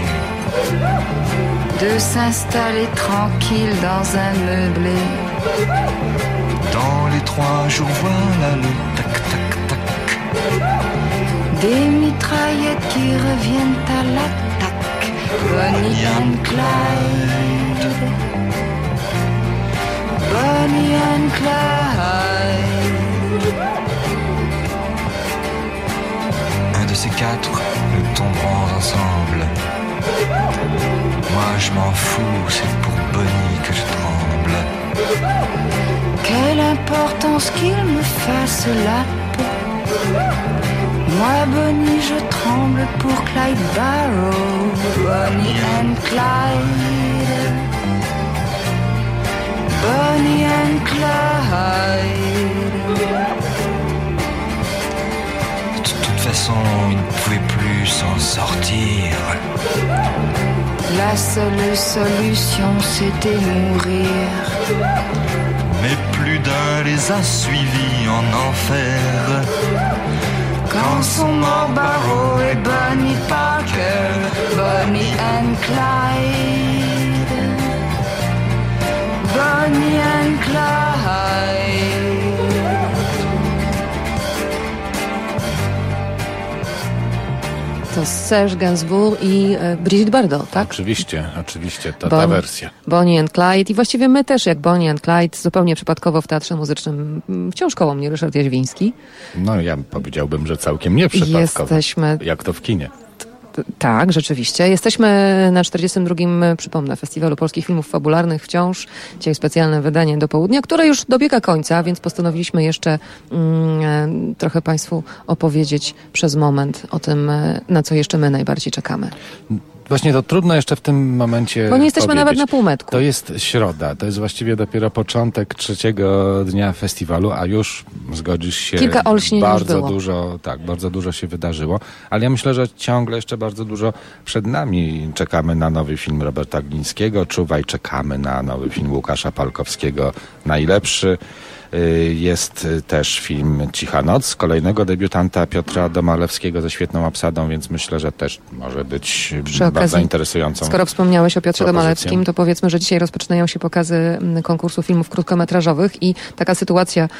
de s'installer tranquille dans un meublé, dans les 3 jours, voilà le tac-tac-tac. Des mitraillettes qui reviennent à l'attaque. Bonnie and Clyde. Bonnie and Clyde. Un de ces 4, nous tomberons ensemble. Moi je m'en fous, c'est pour Bonnie que je tremble. Quelle importance qu'il me fasse la peau. Moi Bonnie je tremble pour Clyde Barrow. Bonnie and Clyde. Bonnie and Clyde. De toute façon, il ne pouvait plus s'en sortir. La seule solution c'était mourir. Mais plus d'un les a suivis en enfer. Quand sont morts Barrow et Bonnie Parker, Bonnie and Clyde. Bonnie and Clyde. To Serge Gainsbourg i Brigitte Bardot, tak? Oczywiście, ta wersja. Bonnie and Clyde i właściwie my też jak Bonnie and Clyde, zupełnie przypadkowo w Teatrze Muzycznym wciąż koło mnie Ryszard Jaźwiński. No ja powiedziałbym, że całkiem nieprzypadkowo. Jak to w kinie. Tak, rzeczywiście. Jesteśmy na 42. przypomnę, Festiwalu Polskich Filmów Fabularnych wciąż. Dzisiaj specjalne wydanie do południa, które już dobiega końca, więc postanowiliśmy jeszcze trochę Państwu opowiedzieć przez moment o tym, na co jeszcze my najbardziej czekamy. Właśnie to trudno jeszcze w tym momencie Bo nie jesteśmy powiedzieć. nawet na półmetku. To jest środa, to jest właściwie dopiero początek 3. dnia festiwalu, a już zgodzisz się, Kilka olśnień bardzo już było. dużo, tak, bardzo dużo się wydarzyło, ale ja myślę, że ciągle jeszcze bardzo dużo przed nami. Czekamy na nowy film Roberta Glińskiego, Czuwaj, czekamy na nowy film Łukasza Palkowskiego, Najlepszy. Jest też film Cicha noc, kolejnego debiutanta Piotra Domalewskiego ze świetną obsadą, więc myślę, że też może być bardzo interesującą. Skoro wspomniałeś o Piotrze propozycją. Domalewskim, to powiedzmy, że dzisiaj rozpoczynają się pokazy konkursu filmów krótkometrażowych i taka sytuacja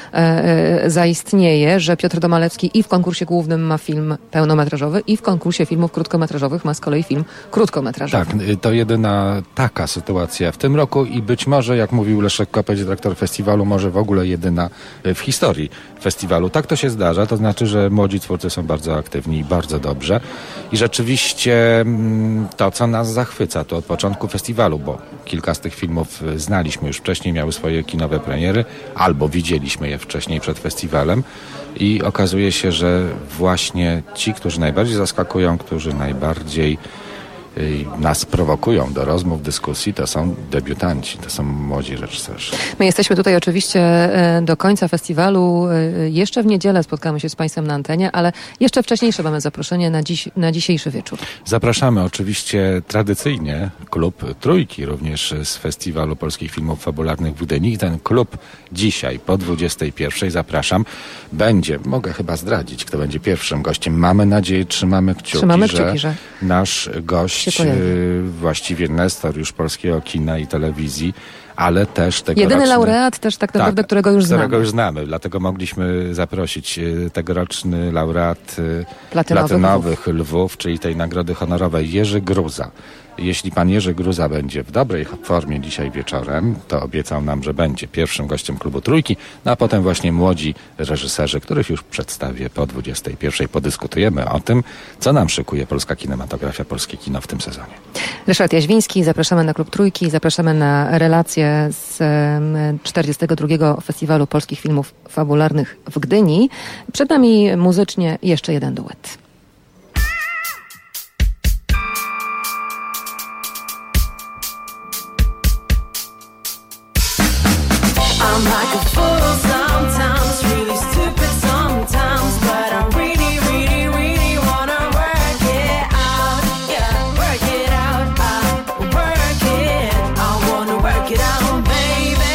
zaistnieje, że Piotr Domalewski i w konkursie głównym ma film pełnometrażowy i w konkursie filmów krótkometrażowych ma z kolei film krótkometrażowy. Tak, to jedyna taka sytuacja w tym roku i być może, jak mówił Leszek Kopeć, dyrektor festiwalu, może w ogóle jedyna w historii festiwalu. Tak to się zdarza, to znaczy, że młodzi twórcy są bardzo aktywni i bardzo dobrze. I rzeczywiście to, co nas zachwyca, to od początku festiwalu, bo kilka z tych filmów znaliśmy już wcześniej, miały swoje kinowe premiery, albo widzieliśmy je wcześniej przed festiwalem i okazuje się, że właśnie ci, którzy najbardziej zaskakują, którzy najbardziej nas prowokują do rozmów, dyskusji, to są debiutanci, to są młodzi reżyserzy. My jesteśmy tutaj oczywiście do końca festiwalu. Jeszcze w niedzielę spotkamy się z Państwem na antenie, ale jeszcze wcześniejsze mamy zaproszenie na dzisiejszy wieczór. Zapraszamy oczywiście tradycyjnie klub Trójki, również z Festiwalu Polskich Filmów Fabularnych w Gdyni. I ten klub dzisiaj po 21:00 zapraszam. Będzie, mogę chyba zdradzić, kto będzie pierwszym gościem. Mamy nadzieję, trzymamy kciuki, że nasz gość, właściwie nestor już polskiego kina i telewizji, ale też jedyny laureat też tak naprawdę, którego już znamy. Dlatego mogliśmy zaprosić tegoroczny laureat Platynowych Lwów, czyli tej nagrody honorowej, Jerzy Gruza. Jeśli pan Jerzy Gruza będzie w dobrej formie dzisiaj wieczorem, to obiecał nam, że będzie pierwszym gościem klubu Trójki, no a potem właśnie młodzi reżyserzy, których już przedstawię po 21:00. Podyskutujemy o tym, co nam szykuje polska kinematografia, polskie kino w tym sezonie. Ryszard Jaźwiński, zapraszamy na klub Trójki, zapraszamy na relację z 42. Festiwalu Polskich Filmów Fabularnych w Gdyni. Przed nami muzycznie jeszcze jeden duet. I'm like a fool sometimes, really stupid sometimes, but I really, really, really wanna work it out. Yeah, work it out, work it. I wanna work it out, baby.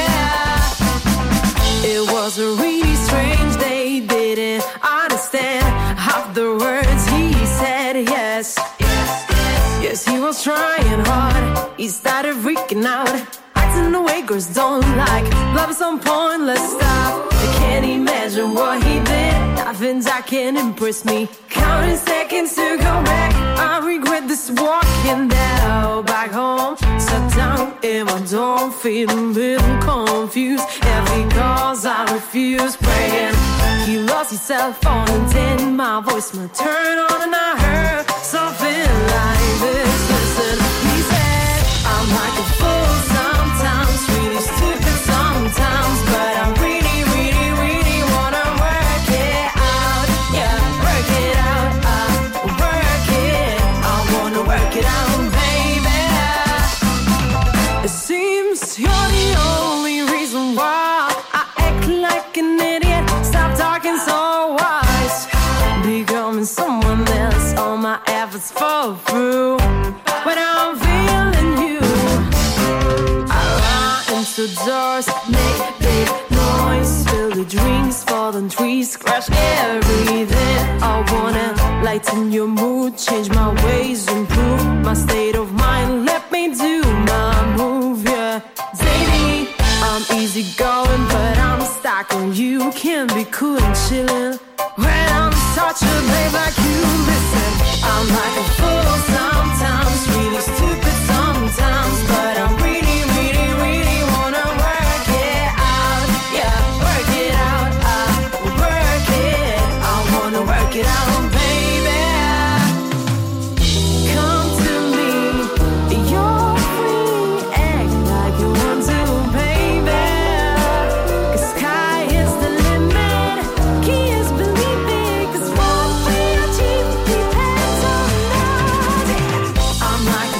It was a really strange day, didn't understand half the words he said. Yes, yes, he was trying hard. He started freaking out. In the way girls don't like love is some pointless stuff. I can't imagine what he did. Nothing that can impress me. Counting seconds to go back. I regret this walking down back home. Sat down in my dorm, feeling a little confused. Every cause I refuse praying. He lost his cell phone and then my voice might turn on and I heard something like this. Listen, he said, I'm like a fool sometimes, really stupid sometimes, but I really, really, really wanna work it out. Yeah, work it out, work it. I wanna work it out, baby. It seems you're the only reason why I act like an idiot. Stop talking so wise, becoming someone else. All my efforts fall through when I'm feeling you. To doors, make big noise, spill the drinks, falling trees, crash everything. I wanna lighten your mood, change my ways, improve my state of mind. Let me do my move, yeah. Baby, I'm easy going, but I'm stuck on you. Can't be cool and chillin' when I'm such a babe like you. Listen, I'm like a fool sometimes, really stupid sometimes, but I'm really, really, really wanna work it out. Yeah, work it out, work it. I wanna work it out, baby. Come to me, you're free, act like you want to, baby. 'Cause sky is the limit, key is believing. 'Cause what we achieve depends on us. I'm like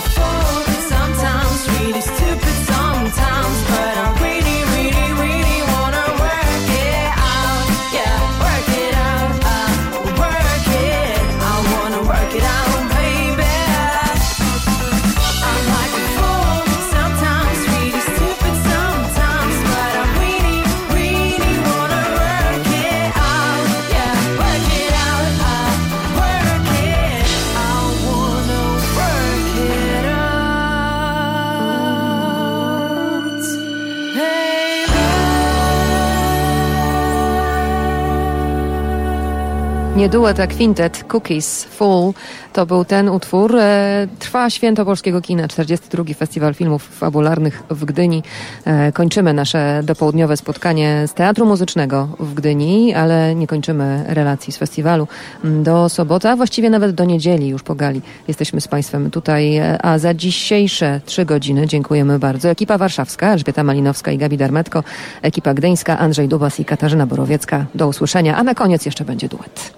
nie duet, a kwintet. Cookies Full to był ten utwór. Trwa Święto Polskiego Kina, 42. Festiwal Filmów Fabularnych w Gdyni. Kończymy nasze dopołudniowe spotkanie z Teatru Muzycznego w Gdyni, ale nie kończymy relacji z festiwalu. Do soboty, a właściwie nawet do niedzieli już po gali jesteśmy z Państwem tutaj, a za dzisiejsze 3 godziny dziękujemy bardzo. Ekipa warszawska, Elżbieta Malinowska i Gabi Darmetko, ekipa gdyńska, Andrzej Dubas i Katarzyna Borowiecka. Do usłyszenia, a na koniec jeszcze będzie duet.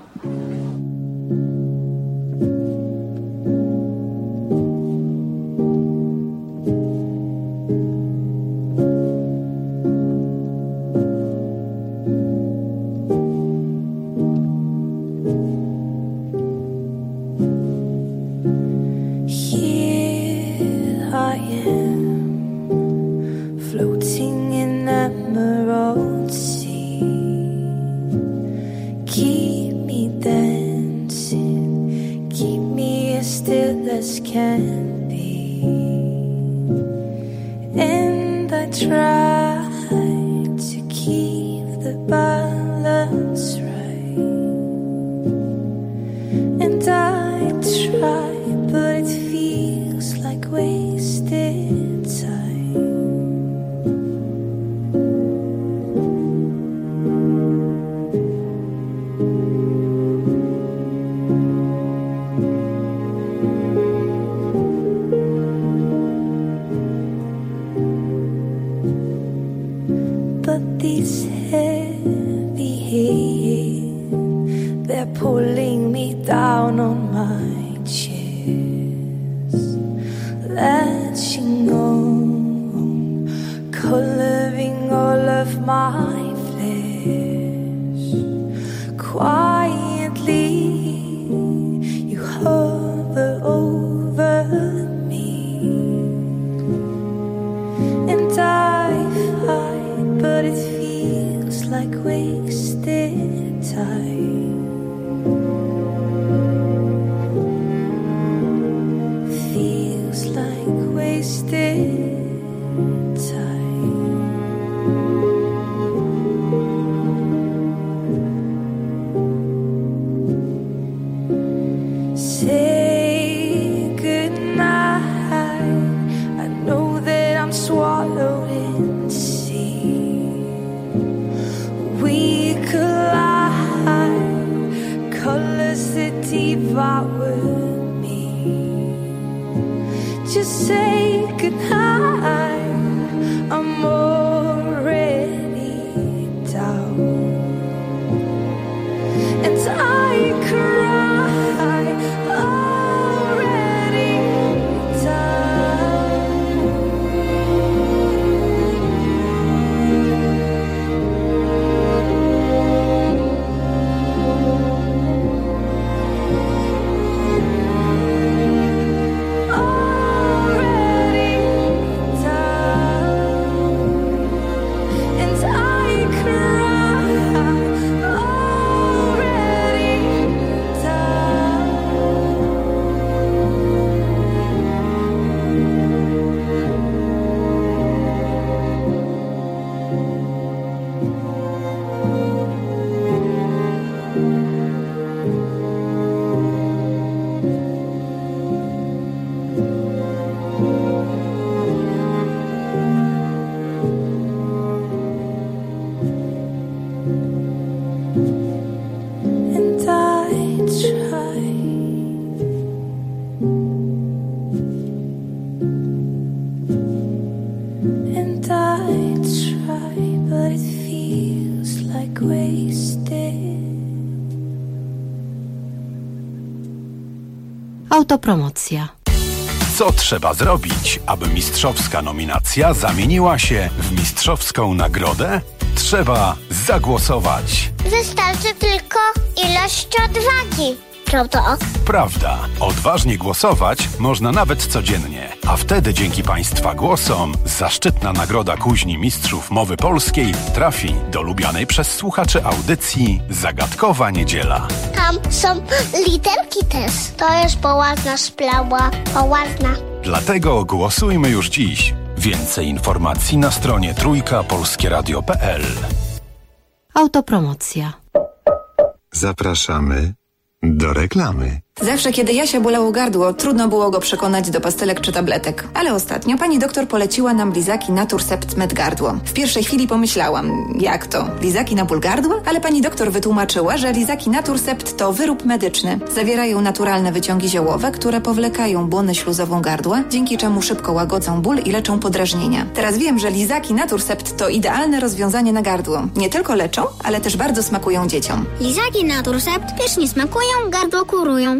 Can be, and I try to keep the balance right, and I try, but it feels like wasted time. These heavy hands, they're pulling me down on my chest, latching on, coloring all of my flesh. Quietly, you hover over me, and I fight, but it feels like wasted time. Feels like wasted time. Say goodnight. I know that I'm swallowed in sea. We collide, colors that devour me. Just say goodnight, I'm already down, and I cry already down. Autopromocja. Co trzeba zrobić, aby mistrzowska nominacja zamieniła się w mistrzowską nagrodę? Trzeba zagłosować. Wystarczy tylko ilość odwagi. Prawda? Prawda. Odważnie głosować można nawet codziennie. A wtedy dzięki Państwa głosom zaszczytna nagroda Kuźni Mistrzów Mowy Polskiej trafi do lubianej przez słuchaczy audycji Zagadkowa Niedziela. Tam są literki też. To jest poważna sprawa. Poważna. Dlatego głosujmy już dziś. Więcej informacji na stronie trójkapolskieradio.pl. Autopromocja. Zapraszamy do reklamy. Zawsze, kiedy Jasia bolało gardło, trudno było go przekonać do pastelek czy tabletek. Ale ostatnio pani doktor poleciła nam lizaki Naturcept Med Gardło. W pierwszej chwili pomyślałam, jak to? Lizaki na ból gardła? Ale pani doktor wytłumaczyła, że lizaki Naturcept to wyrób medyczny. Zawierają naturalne wyciągi ziołowe, które powlekają błonę śluzową gardła, dzięki czemu szybko łagodzą ból i leczą podrażnienia. Teraz wiem, że lizaki Naturcept to idealne rozwiązanie na gardło. Nie tylko leczą, ale też bardzo smakują dzieciom. Lizaki Naturcept pysznie smakują, gardło kurują.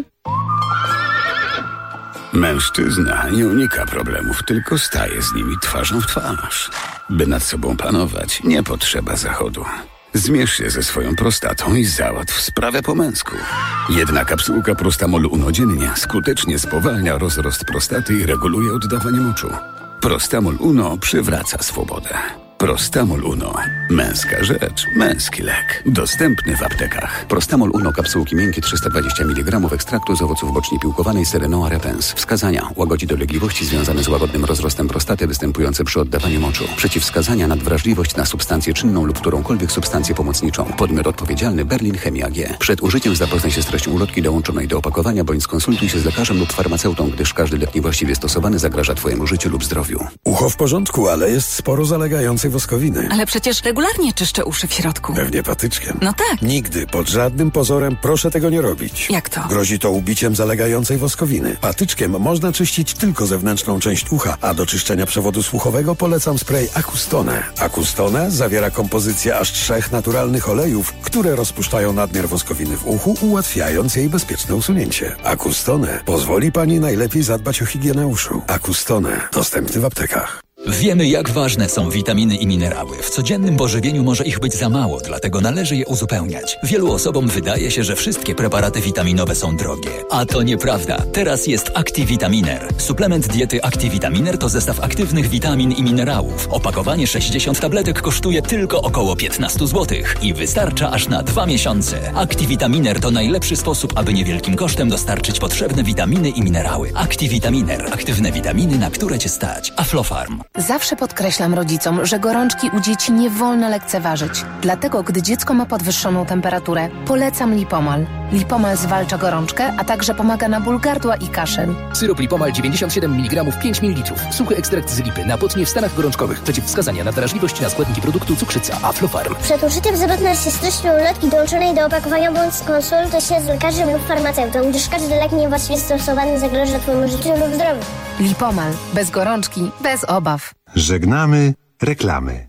Mężczyzna nie unika problemów, tylko staje z nimi twarzą w twarz. By nad sobą panować, nie potrzeba zachodu. Zmierz się ze swoją prostatą i załatw sprawę po męsku. Jedna kapsułka Prostamol Uno dziennie skutecznie spowalnia rozrost prostaty i reguluje oddawanie moczu. Prostamol Uno przywraca swobodę. Prostamol Uno. Męska rzecz, męski lek. Dostępny w aptekach. Prostamol Uno, kapsułki miękkie 320 mg ekstraktu z owoców boczni piłkowanej Serenoa repens. Wskazania: łagodzi dolegliwości związane z łagodnym rozrostem prostaty występujące przy oddawaniu moczu. Przeciwwskazania: nadwrażliwość na substancję czynną lub którąkolwiek substancję pomocniczą. Podmiot odpowiedzialny: Berlin Chemia AG. Przed użyciem zapoznaj się z treścią ulotki dołączonej do opakowania, bądź skonsultuj się z lekarzem lub farmaceutą, gdyż każdy lek niewłaściwie stosowany zagraża Twojemu życiu lub zdrowiu. Ucho w porządku, ale jest sporo zalegającej woskowiny. Ale przecież regularnie czyszczę uszy w środku. Pewnie patyczkiem. No tak. Nigdy, pod żadnym pozorem proszę tego nie robić. Jak to? Grozi to ubiciem zalegającej woskowiny. Patyczkiem można czyścić tylko zewnętrzną część ucha, a do czyszczenia przewodu słuchowego polecam spray Acustone. Acustone zawiera kompozycję aż 3 naturalnych olejów, które rozpuszczają nadmiar woskowiny w uchu, ułatwiając jej bezpieczne usunięcie. Acustone pozwoli Pani najlepiej zadbać o higienę uszu. Acustone. Dostępny w aptekach. Wiemy, jak ważne są witaminy i minerały. W codziennym pożywieniu może ich być za mało, dlatego należy je uzupełniać. Wielu osobom wydaje się, że wszystkie preparaty witaminowe są drogie. A to nieprawda. Teraz jest Activitaminer. Suplement diety Activitaminer to zestaw aktywnych witamin i minerałów. Opakowanie 60 tabletek kosztuje tylko około 15 zł i wystarcza aż na 2 miesiące. Activitaminer to najlepszy sposób, aby niewielkim kosztem dostarczyć potrzebne witaminy i minerały. Activitaminer. Aktywne witaminy, na które Cię stać. Aflofarm. Zawsze podkreślam rodzicom, że gorączki u dzieci nie wolno lekceważyć. Dlatego, gdy dziecko ma podwyższoną temperaturę, polecam Lipomal. Lipomal zwalcza gorączkę, a także pomaga na ból gardła i kaszel. Syrop Lipomal 97 mg 5 ml. Suchy ekstrakt z lipy na potnie w stanach gorączkowych. Przeciwwskazania na drażliwość na składniki produktu cukrzyca Aflofarm. Przed użyciem zapoznaj się z treścią ulotki dołączonej do opakowania, bądź skonsultuj się z lekarzem lub farmaceutą, gdyż każdy lek niewłaściwie stosowany zagraża Twojemu życiu lub zdrowiu. Lipomal. Bez gorączki, bez obaw. Żegnamy reklamy.